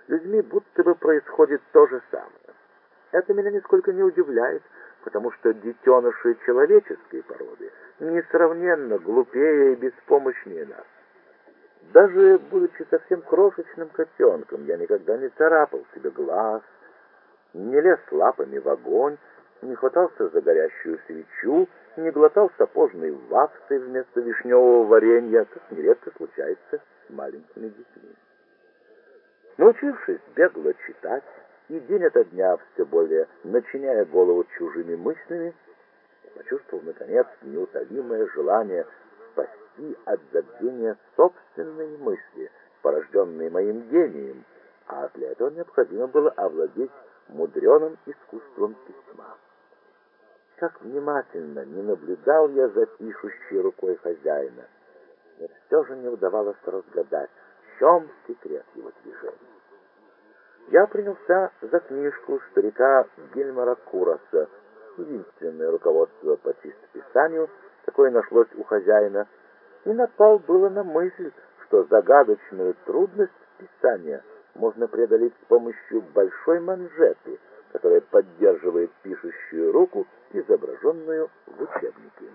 с людьми будто бы происходит то же самое. Это меня нисколько не удивляет, потому что детеныши человеческой породы несравненно глупее и беспомощнее нас. Даже будучи совсем крошечным котенком, я никогда не царапал себе глаз, не лез лапами в огонь, не хватался за горящую свечу, не глотал сапожной вафли вместо вишневого варенья, как нередко случается с маленькими детьми. Научившись бегло читать и день ото дня все более начиняя голову чужими мыслями, я почувствовал, наконец, неутолимое желание спасти от забвения собственные мысли, порожденные моим гением, а для этого необходимо было овладеть мудреным искусством письма. Как внимательно не наблюдал я за пишущей рукой хозяина, мне все же не удавалось разгадать, в чем секрет его движений. Я принялся за книжку старика Гильмара Кураса, единственное руководство по чистописанию, какое нашлось у хозяина, и напал было на мысль, что загадочную трудность писания можно преодолеть с помощью большой манжеты, которая поддерживает пишущую руку, изображенную в учебнике.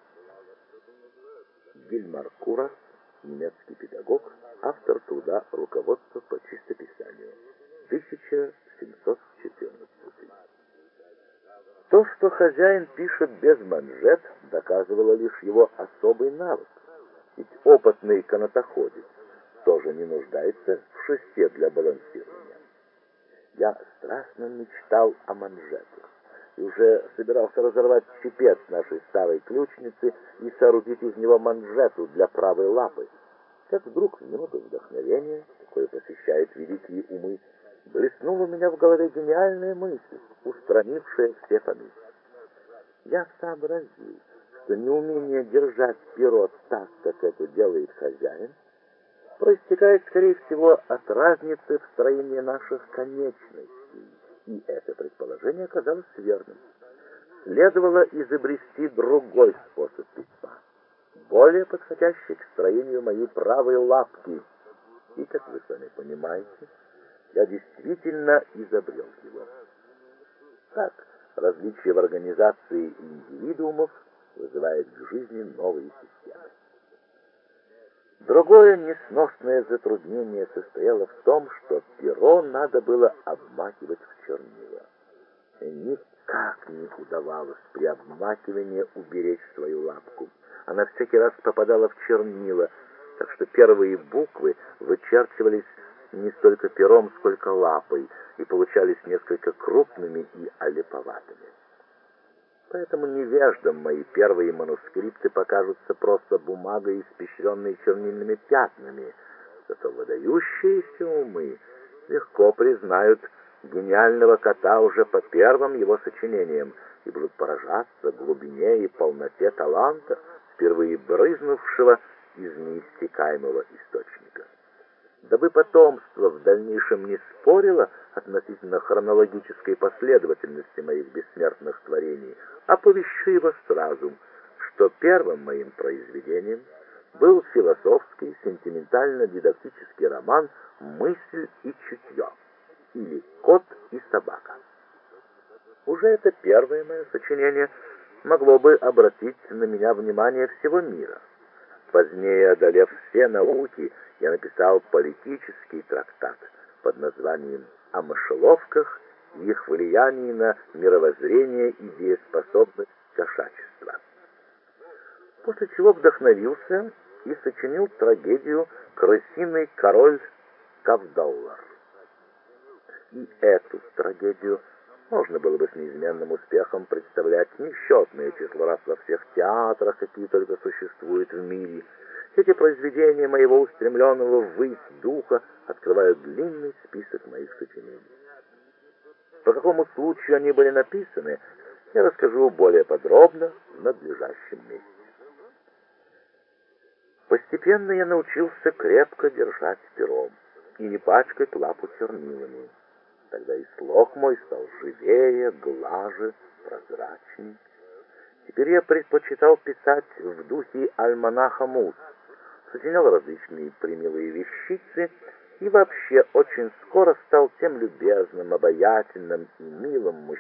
Гильмар Курас, немецкий педагог, автор труда «Руководство по чистописанию», 1714. То, что хозяин пишет без манжет, доказывало лишь его особый навык, ведь опытный канатоходец тоже не нуждается в шесте для балансирования. Я страстно мечтал о манжетах и уже собирался разорвать чепец нашей старой ключницы и соорудить из него манжету для правой лапы, как вдруг в минуту вдохновения, какое посещает великие умы, блеснула у меня в голове гениальная мысль, устранившая все помехи. Я сообразил, что неумение держать перо так, как это делает хозяин, проистекает, скорее всего, от разницы в строении наших конечностей, и это предположение оказалось верным. Следовало изобрести другой способ письма, более подходящий к строению моей правой лапки, и, как вы сами понимаете, я действительно изобрел его. Так, различие в организации индивидуумов вызывает к жизни новые системы. Другое несносное затруднение состояло в том, что перо надо было обмакивать в чернила. И никак не удавалось при обмакивании уберечь свою лапку. Она всякий раз попадала в чернила, так что первые буквы вычерчивались не столько пером, сколько лапой, и получались несколько крупными и олиповатыми. Поэтому невеждам мои первые манускрипты покажутся просто бумагой, испещренной чернильными пятнами, зато выдающиеся умы легко признают гениального кота уже по первым его сочинениям и будут поражаться глубине и полноте таланта, впервые брызнувшего из неиссякаемого источника. Дабы потомство в дальнейшем не спорило относительно хронологической последовательности моих бессмертных творений, оповещу его сразу, что первым моим произведением был философский, сентиментально-дидактический роман «Мысль и чутье» или «Кот и собака». Уже это первое мое сочинение могло бы обратить на меня внимание всего мира. Позднее, одолев все науки, я написал политический трактат под названием «О мышеловках и их влиянии на мировоззрение и дееспособность кошачества». После чего вдохновился и сочинил трагедию «Крысиный король Кавдаллар». И эту трагедию можно было бы с неизменным успехом представлять несчетное число раз во всех театрах, какие только существуют в мире. Эти произведения моего устремленного ввысь духа открывают длинный список моих сочинений. По какому случаю они были написаны, я расскажу более подробно в надлежащем месте. Постепенно я научился крепко держать пером и не пачкать лапу чернилами. Тогда и слог мой стал живее, глаже, прозрачней. Теперь я предпочитал писать в духе альманаха Мус, сочинял различные примилые вещицы и вообще очень скоро стал тем любезным, обаятельным и милым